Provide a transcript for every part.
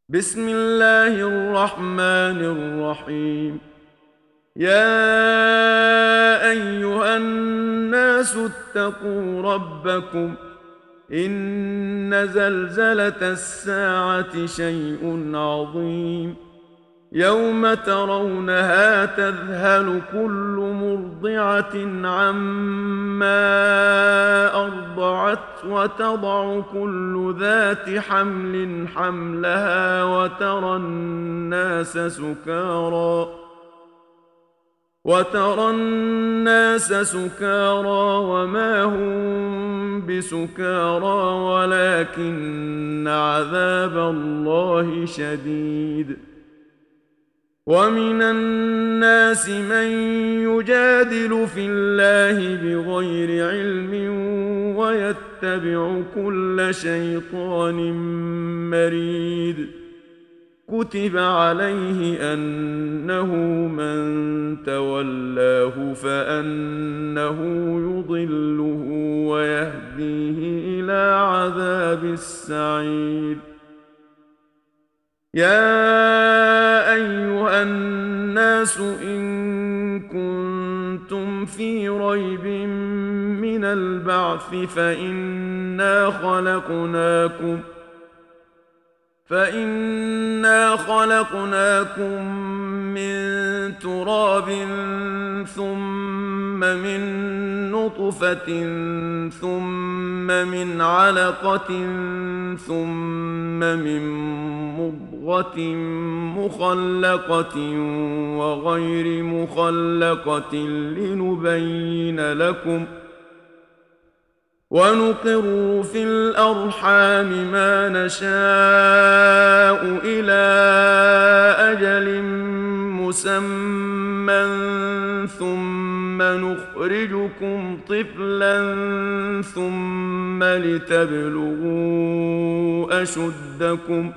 بسم الله الرحمن الرحيم. يا أيها الناس اتقوا ربكم. إن زلزلة الساعة شيء عظيم. يوم ترونها تذهل كل مرضعة عما أرضعت وتضع كل ذات حمل حملها وترى الناس سكارى وما هم بسكارى ولكن عذاب الله شديد. ومن الناس من يجادل في الله بغير علم ويتبع كل شيطان مريد. كتب عليه أنه من تولاه فأنه يضله ويهديه إلى عذاب السعير. يا أيها الناس إن كنتم في ريب من البعث فإنا خلقناكم من تراب ثم من نطفة ثم من علقة ثم من مضغة مخلقة وغير مخلقة لنبين لكم ونقر في الأرحام ما نشاء إلى أجل مسمى ثم نخرجكم طفلا ثم لتبلغوا أشدكم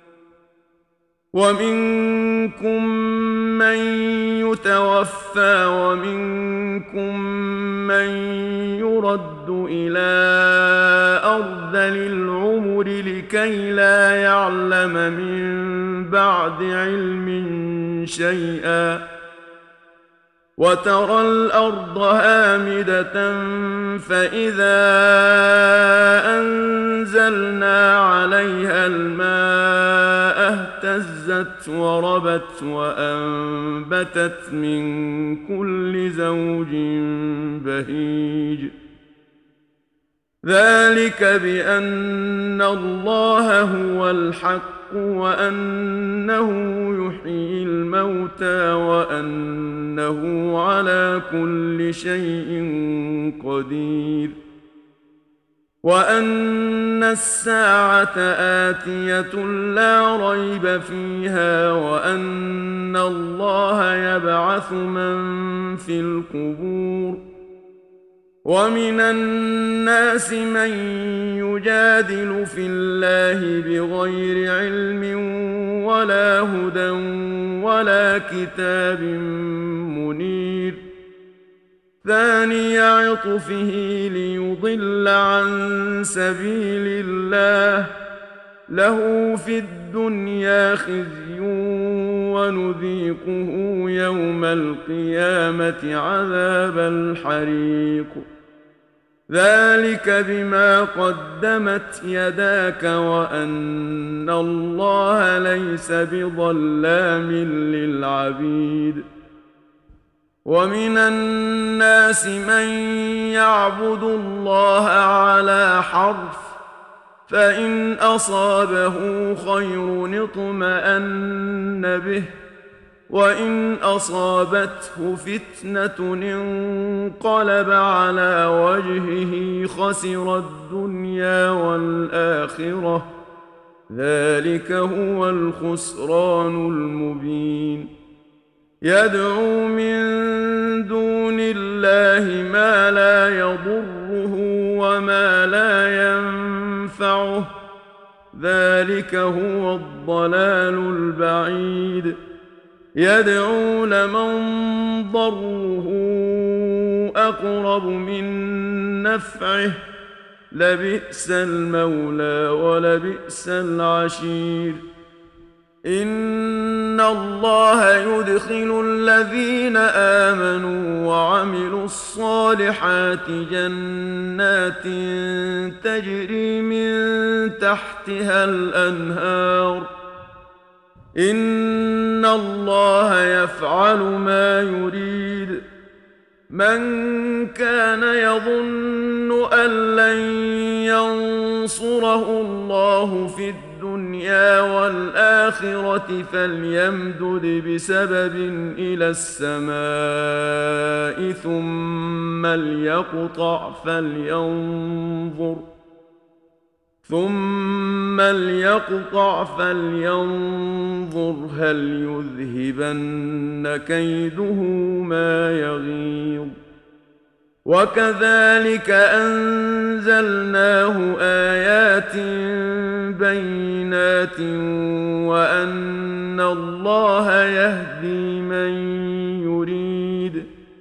ومنكم من يتوفى ومنكم من يرد إلى أرذل العمر لكي لا يعلم من بعد علم شيئا. وترى الأرض هامدة فإذا أنزلنا عليها الماء اهتزت وربت وأنبتت من كل زوج بهيج. ذلك بأن الله هو الحق وأنه يحيي الموتى وأنه على كل شيء قدير. وأن الساعة آتية لا ريب فيها وأن الله يبعث من في القبور. ومن الناس من يجادل في الله بغير علم ولا هدى ولا كتاب منير. ثاني عطفه ليضل عن سبيل الله له في الدنيا خزي ونذيقه يوم القيامة عذاب الحريق. ذلك بما قدمت يداك وأن الله ليس بظلام للعبيد. ومن الناس من يعبد الله على حرف فإن أصابه خير اطمأن به وإن أصابته فتنة انقلب على وجهه خسر الدنيا والآخرة. ذلك هو الخسران المبين. يدعو من دون الله ما لا يضره وما لا ينفعه. ذلك هو الضلال البعيد. يدعو لمن ضره أقرب من نفعه لبئس المولى ولبئس العشير. إن الله يدخل الذين آمنوا وعملوا الصالحات جنات تجري من تحتها الأنهار إن الله يفعل ما يريد من كان يظن أن لن ينصره الله في الدنيا والآخرة فليمدد بسبب إلى السماء ثم ليقطع فلينظر هل يذهبن كيده ما يغيظ وكذلك أنزلناه آيات بينات وأن الله يهدي من يريد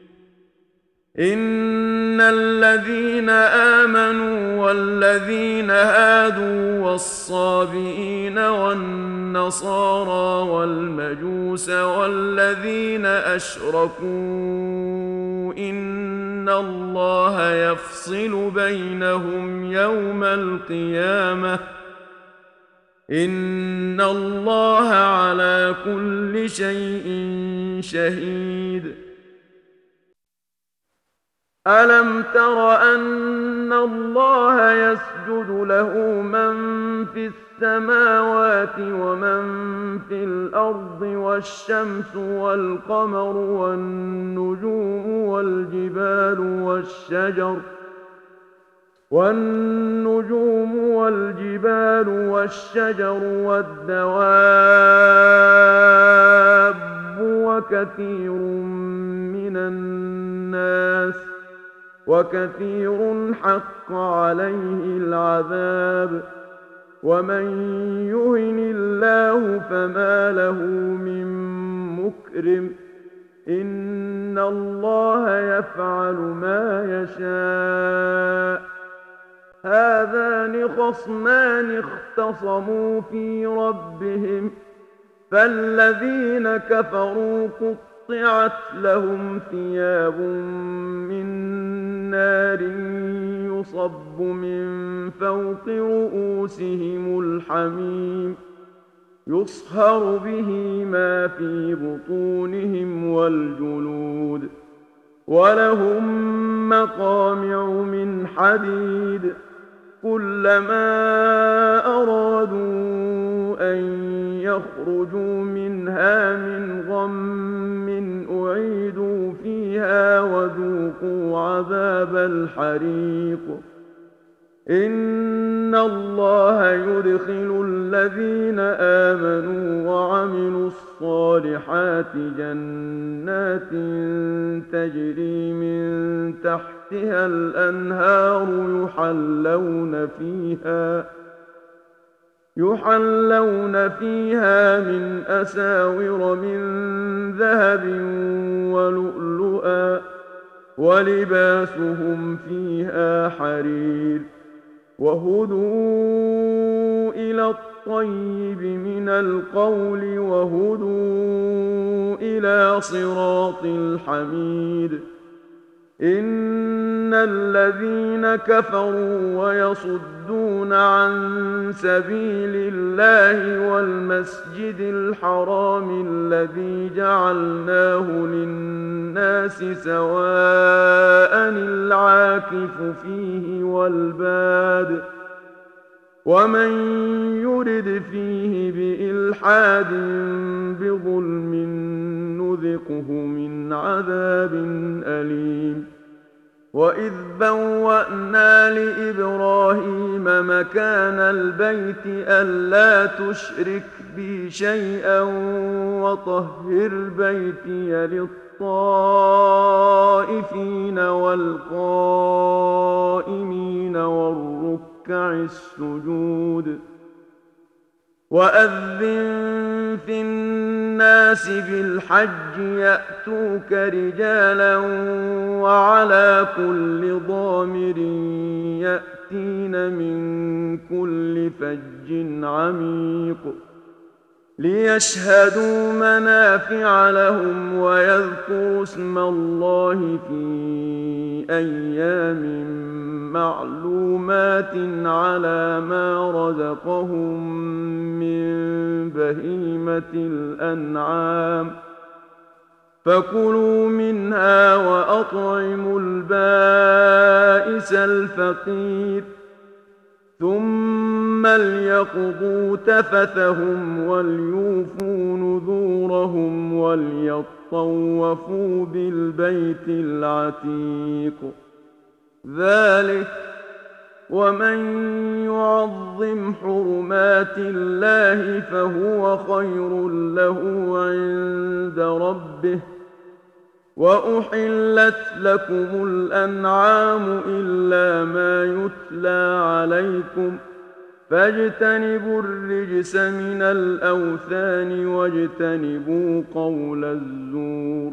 إن الذين آمنوا والذين هادوا والصابئين والنصارى والمجوس والذين أشركوا إن الله يفصل بينهم يوم القيامة إن الله على كل شيء شهيد ألم تر أن الله يسجد له من في السماوات ومن في الأرض والشمس والقمر والنجوم والجبال والشجر والدواب وكثير حق عليه العذاب ومن يهن الله فما له من مكرم إن الله يفعل ما يشاء هذان خصمان اختصموا في ربهم فالذين كفروا قطعت لهم ثياب من نار يصب من فوق رؤوسهم الحميم يصهر به ما في بطونهم والجلود ولهم مقامع من حديد كلما أرادوا أن يخرجوا منها من غم أعيدوا فيها وذوقوا عذاب الحريق إن الله يدخل الذين آمنوا وعملوا الصالحات جنات تجري من تحتها الأنهار يحلون فيها من أساور من ذهب ولؤلؤا ولباسهم فيها حرير وهدوا إلى الطيب من القول وهدوا إلى صراط الحميد إن الذين كفروا ويصدون عن سبيل الله والمسجد الحرام الذي جعلناه للناس سواء العاكف فيه والباد ومن يرد فيه بإلحاد بظلم نذقه من عذاب أليم وإذ بوأنا لإبراهيم مكان البيت ألا تشرك بي شيئا وطهر بيتي للطائفين والقائمين والركع السجود وأذن في الناس بالحج يأتوك رجالا وعلى كل ضامر يأتين من كل فج عميق ليشهدوا منافع لهم ويذكروا اسم الله في أيام معلومات على ما رزقهم من بهيمة الأنعام فكلوا منها وأطعموا البائس الفقير ثم ليقضوا تفثهم وليوفوا نذورهم وليطوفوا بالبيت العتيق ذلك ومن يعظم حرمات الله فهو خير له عند ربه وأحلت لكم الأنعام إلا ما يتلى عليكم فاجتنبوا الرجس من الأوثان واجتنبوا قول الزور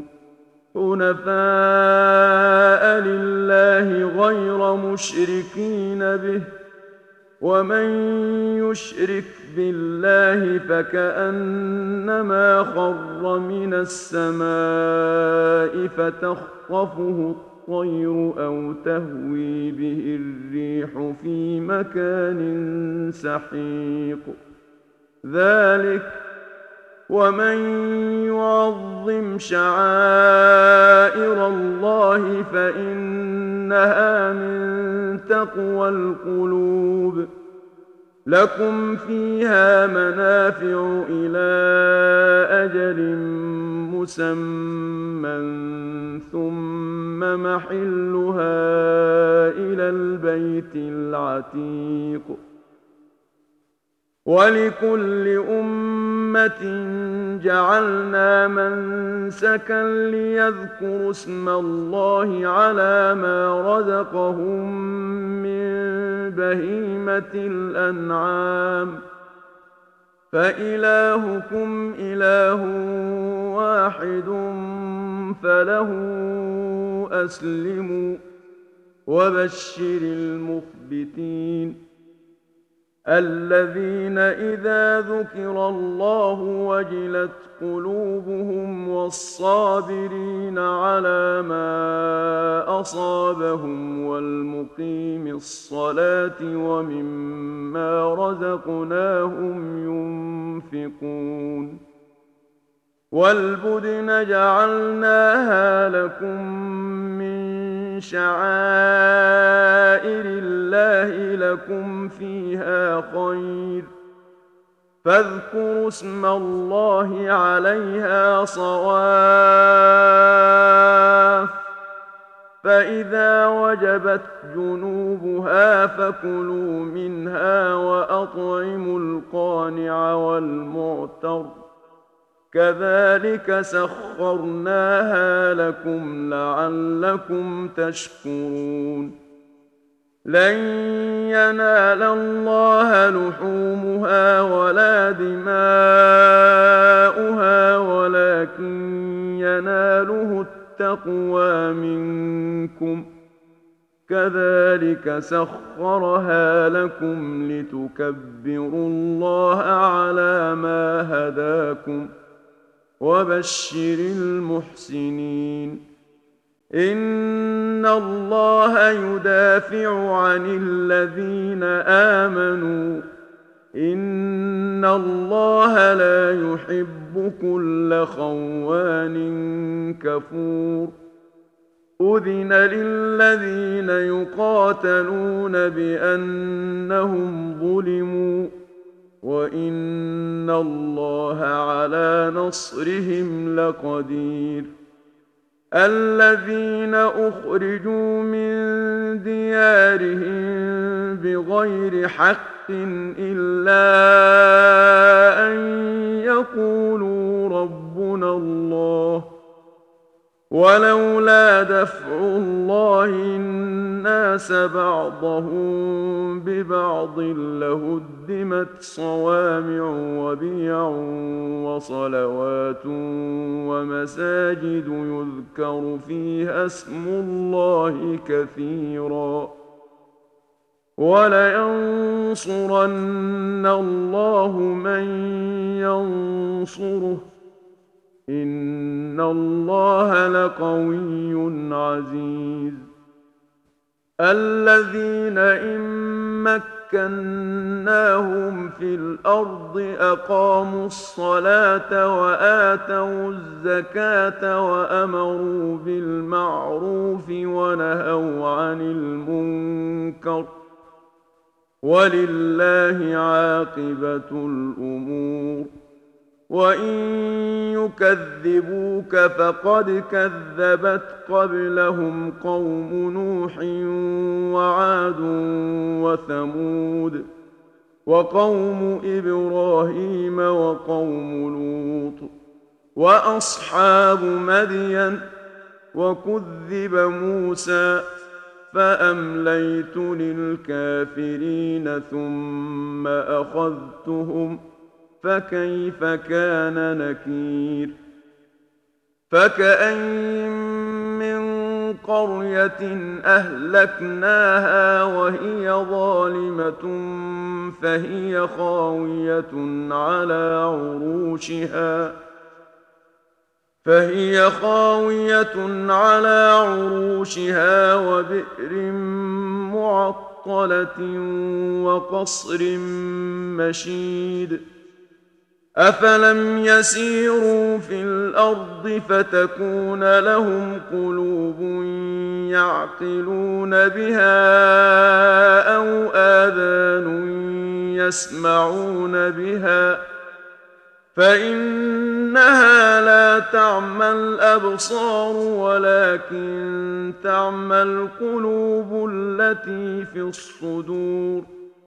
حنفاء لله غير مشركين به ومن يشرك بالله فكأنما خر من السماء فتخطفه الطير أو تهوي به الريح في مكان سحيق ذلك ومن يعظم شعائر الله فإنها من تقوى القلوب لكم فيها منافع إلى أجل مسمى ثم محلها إلى البيت العتيق ولكل أمة جعلنا منسكا ليذكروا اسم الله على ما رزقهم من بهيمة الأنعام فإلهكم إله واحد فله أسلموا وبشر المخبتين الذين إذا ذكر الله وجلت قلوبهم والصابرين على ما أصابهم والمقيم الصلاة ومما رزقناهم ينفقون والبدن جعلناها لكم من شعائر الله لكم فيها خير فاذكروا اسم الله عليها صواف فإذا وجبت جنوبها فكلوا منها وأطعموا القانع والمعتر كذلك سخرناها لكم لعلكم تشكرون لن ينال الله لحومها ولا دماؤها ولكن يناله التقوى منكم كذلك سخرها لكم لتكبروا الله على ما هداكم وبشر المحسنين إن الله يدافع عن الذين آمنوا إن الله لا يحب كل خوان كفور أذن للذين يقاتلون بأنهم ظلموا وإن الله على نصرهم لقدير الذين أخرجوا من ديارهم بغير حق إلا أن يقولوا ربنا الله ولولا دفع الله الناس بعضهم ببعض لهدمت صوامع وبيع وصلوات ومساجد يذكر فيها اسم الله كثيرا وَلَيَنصُرَنَّ اللَّهُ مَن يَنصُرُهُ ۗ إِنَّ اللَّهَ لَقَوِيٌّ عَزِيزٌ. الَّذِينَ إِن مَّكَّنَّاهُمْ فِي الْأَرْضِ أَقَامُوا الصَّلَاةَ وَآتَوُا الزَّكَاةَ وَأَمَرُوا بِالْمَعْرُوفِ وَنَهَوْا عَنِ الْمُنكَرِ ۗ وَلِلَّهِ عَاقِبَةُ الْأُمُورِ. وَإِن يُكَذِّبُوكَ فَقَدْ كَذَّبَتْ قَبْلَهُمْ قَوْمُ نُوحٍ وَعَادٌ وَثَمُودُ وَقَوْمُ إِبْرَاهِيمَ وَقَوْمُ لُوطٍ وَأَصْحَابُ مَدْيَنَ ۖ وَكُذِّبَ مُوسَىٰ فَأَمْلَيْتُ لِلْكَافِرِينَ ثُمَّ أَخَذْتُهُمْ فَكَيْفَ كَانَ نَكِيرِ. فَكَأَيِّن مِّن قَرْيَةٍ أَهْلَكْنَاهَا وَهِيَ ظَالِمَةٌ فَهِيَ خَاوِيَةٌ عَلَىٰ عُرُوشِهَا وَبِئْرٍ مُّعَطَّلَةٍ وَقَصْرٍ مَّشِيدٍ. أَفَلَمْ يَسِيرُوا فِي الْأَرْضِ فَتَكُونَ لَهُمْ قُلُوبٌ يَعْقِلُونَ بِهَا أَوْ آذَانٌ يَسْمَعُونَ بِهَا ۖ فَإِنَّهَا لَا تَعْمَى الْأَبْصَارُ وَلَٰكِن تَعْمَى الْقُلُوبُ الَّتِي فِي الصُّدُورِ.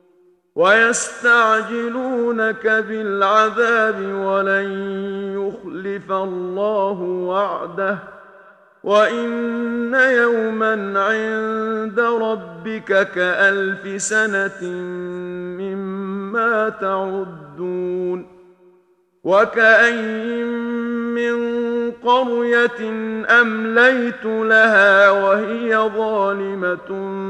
وَيَسْتَعْجِلُونَكَ بِالْعَذَابِ وَلَن يُخْلِفَ اللَّهُ وَعْدَهُ ۚ وَإِنَّ يَوْمًا عِندَ رَبِّكَ كَأَلْفِ سَنَةٍ مِّمَّا تَعُدُّونَ. وَكَأَيِّن مِّن قَرْيَةٍ أَمْلَيْتُ لَهَا وَهِيَ ظَالِمَةٌ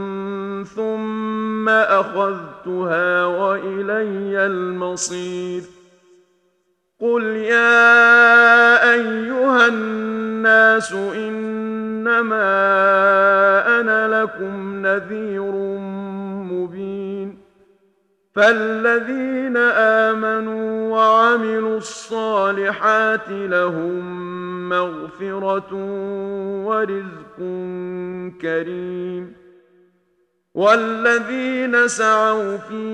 ثُمَّ أَخَذْتُهَا وَإِلَيَّ الْمَصِيرُ. قُلْ يَا أَيُّهَا النَّاسُ إِنَّمَا أَنَا لَكُمْ نَذِيرٌ مُّبِينٌ. فَالَّذِينَ آمَنُوا وَعَمِلُوا الصَّالِحَاتِ لَهُم مَّغْفِرَةٌ وَرِزْقٌ كَرِيمٌ. وَالَّذِينَ سَعَوْا فِي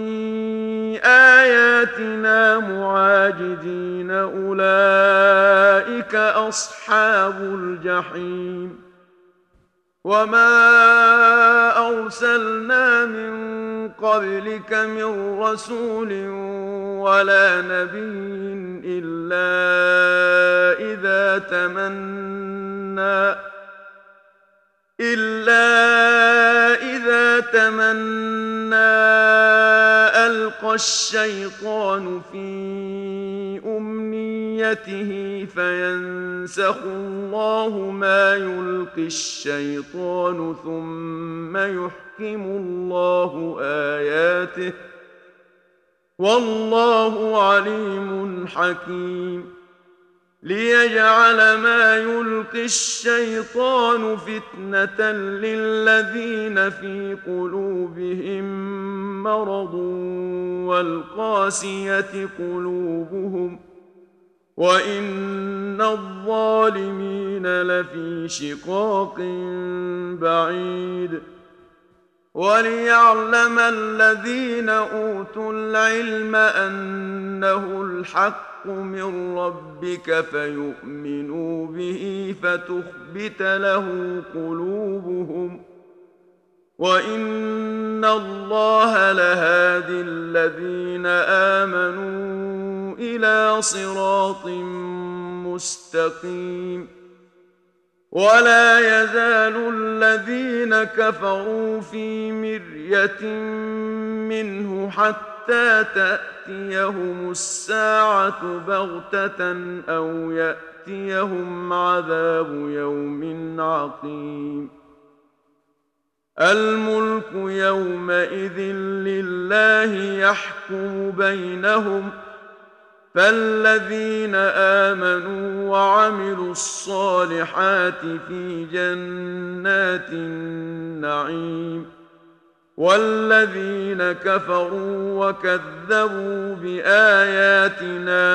آيَاتِنَا مُعَاجِزِينَ أُولَٰئِكَ أَصْحَابُ الْجَحِيمِ. وَمَا أَرْسَلْنَا مِن قَبْلِكَ مِن رَّسُولٍ وَلَا نَبِيٍّ إِلَّا إِذَا تَمَنَّىٰ أَلْقَى الشَّيْطَانُ فِي أُمْنِيَّتِهِ فَيَنسَخُ اللَّهُ مَا يُلْقِي الشَّيْطَانُ ثُمَّ يُحْكِمُ اللَّهُ آيَاتِهِ ۗ وَاللَّهُ عَلِيمٌ حَكِيمٌ. لِيَجْعَلَ مَا يُلْقِي الشَّيْطَانُ فِتْنَةً لِّلَّذِينَ فِي قُلُوبِهِم مَّرَضٌ وَالْقَاسِيَةِ قُلُوبُهُمْ ۗ وَإِنَّ الظَّالِمِينَ لَفِي شِقَاقٍ بَعِيدٍ. وَلِيَعْلَمَ الَّذِينَ أُوتُوا الْعِلْمَ أَنَّهُ الْحَقُّ مِن رَّبِّكَ فَيُؤْمِنُوا بِهِ فَتُخْبِتَ لَهُ قُلُوبُهُمْ ۗ وَإِنَّ اللَّهَ لَهَادِي الَّذِينَ آمَنُوا إِلَىٰ صِرَاطٍ مُّسْتَقِيمٍ. وَلَا يَزَالُ الَّذِينَ كَفَرُوا فِي مِرْيَةٍ مِّنْهُ حَتَّىٰ تَأْتِيَهُمُ السَّاعَةُ بَغْتَةً أَوْ يَأْتِيَهُمْ عَذَابُ يَوْمٍ عَقِيمٍ. الملك يومئذ لله يحكم بينهم فالذين آمنوا وعملوا الصالحات في جنات النعيم والذين كفروا وكذبوا بآياتنا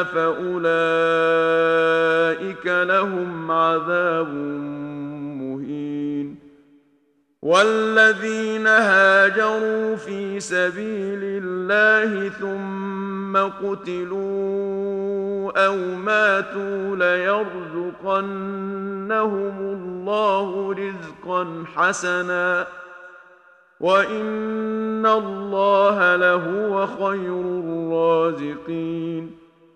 فأولئك لهم عذاب مهين والذين هاجروا في سبيل الله ثم قتلوا أو ماتوا ليرزقنهم الله رزقا حسنا وإن الله لهو خير الرازقين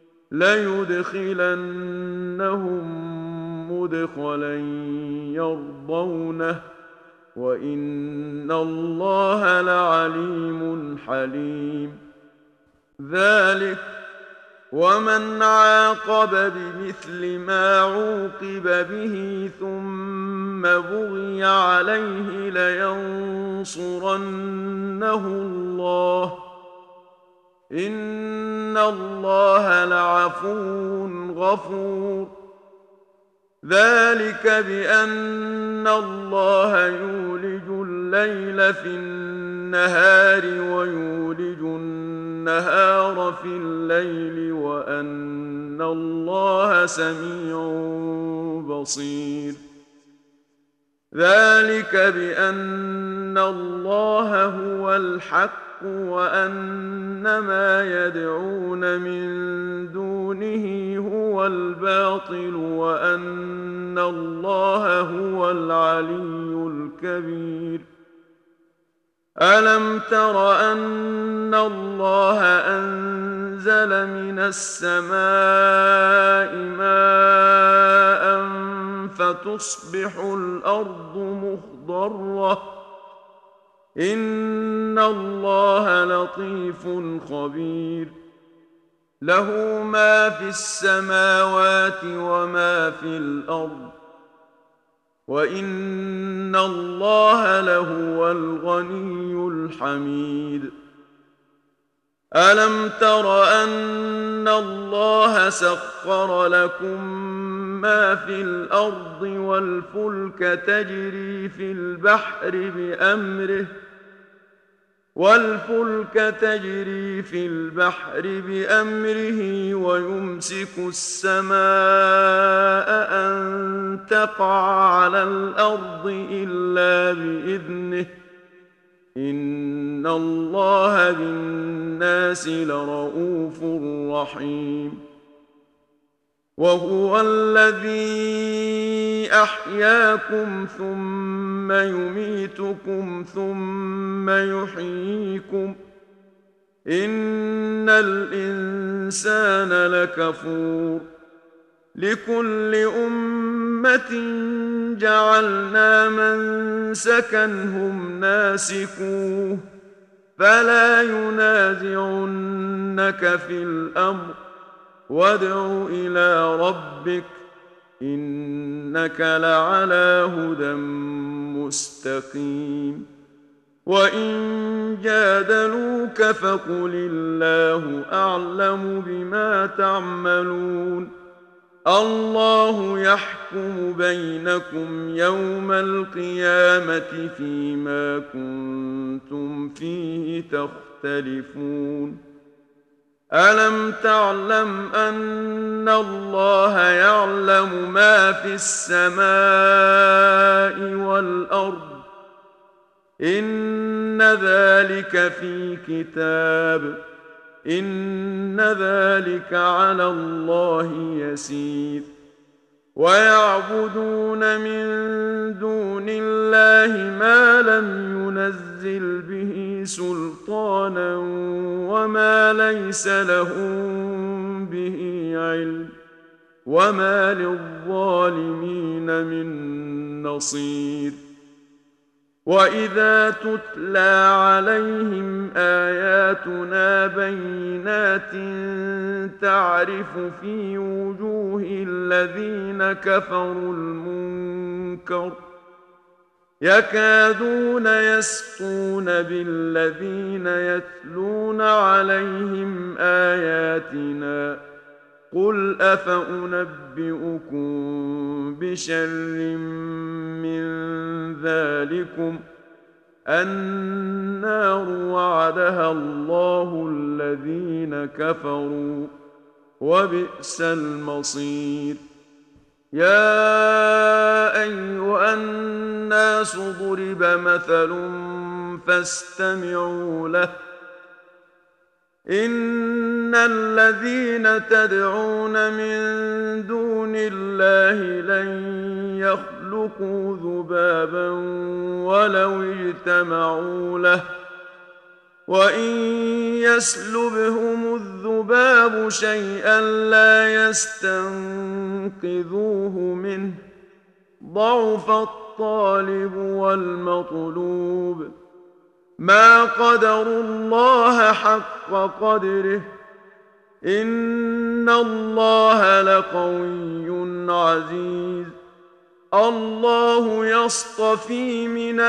ليدخلنهم مدخلا يرضونه وإن الله لعليم حليم ذلك ومن عاقب بمثل ما عوقب به ثم بغي عليه لينصرنه الله إن الله لعفو غفور ذلك بأن الله يولج الليل في النهار ويولج النهار في الليل وأن الله سميع بصير ذلك بأن الله هو الحق وأن ما يدعون من دونه هو الباطل وأن الله هو العلي الكبير ألم تر أن الله أنزل من السماء ماء فتصبح الأرض مخضرة إن الله لطيف خبير له ما في السماوات وما في الأرض وإن الله لهو الغني الحميد ألم تر أن الله سخر لكم ما في الأرض والفلك تجري في البحر بأمره ويمسك السماء أن تقع على الأرض إلا بإذنه إن الله بالناس لرءوف رحيم وهو الذي أحياكم ثم يميتكم ثم يحييكم إن الإنسان لكفور لكل أمة جعلنا منسكا هم ناسكوه فلا ينازعنك في الأمر وادع إلى ربك إنك لعلى هدى مستقيم وإن جادلوك فقل الله أعلم بما تعملون الله يحكم بينكم يوم القيامة فيما كنتم فيه تختلفون ألم تعلم أن الله يعلم ما في السماء والأرض إن ذلك في كتاب إن ذلك على الله يسير ويعبدون من دون الله ما لم ينزل به سلطانا وما ليس لهم به علم وما للظالمين من نصير وإذا تتلى عليهم آياتنا بينات تعرف في وجوه الذين كفروا المنكر يكادون يسطون بالذين يتلون عليهم آياتنا قل أفأنبئكم بشر من ذلكم النار وعدها الله الذين كفروا وبئس المصير يا أيها الناس ضرب مثل فاستمعوا له إن الذين تدعون من دون الله لن يخلقوا ذبابا ولو اجتمعوا له وإن يسلبهم الذباب شيئا لا يستنقذوه منه ضعف الطالب والمطلوب ما قدروا الله حق قدره إن الله لقوي عزيز الله يصطفي من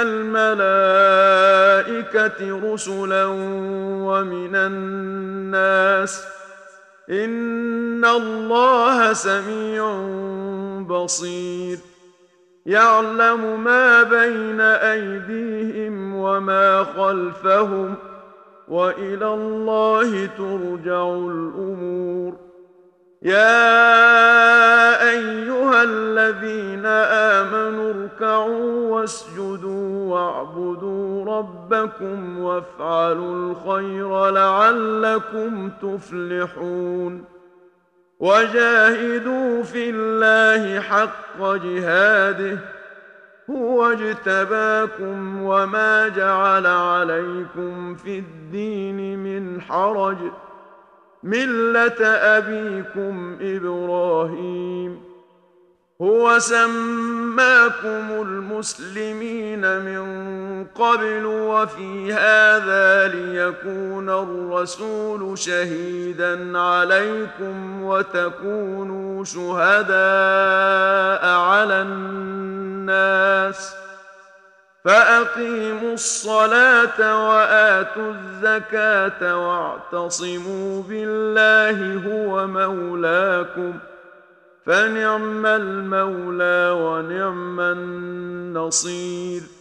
الملائكة رسلا ومن الناس إن الله سميع بصير يعلم ما بين أيديهم وما خلفهم وإلى الله ترجع الأمور يا أيها الذين آمنوا اركعوا واسجدوا واعبدوا ربكم وافعلوا الخير لعلكم تفلحون وجاهدوا في الله حق جهاده هو اجتباكم وما جعل عليكم في الدين من حرج ملة أبيكم إبراهيم هو سماكم المسلمين من قبل وفي هذا ليكون الرسول شهيدا عليكم وتكونوا شهداء على الناس فأقيموا الصلاة وآتوا الزكاة واعتصموا بالله هو مولاكم فنعم المولى ونعم النصير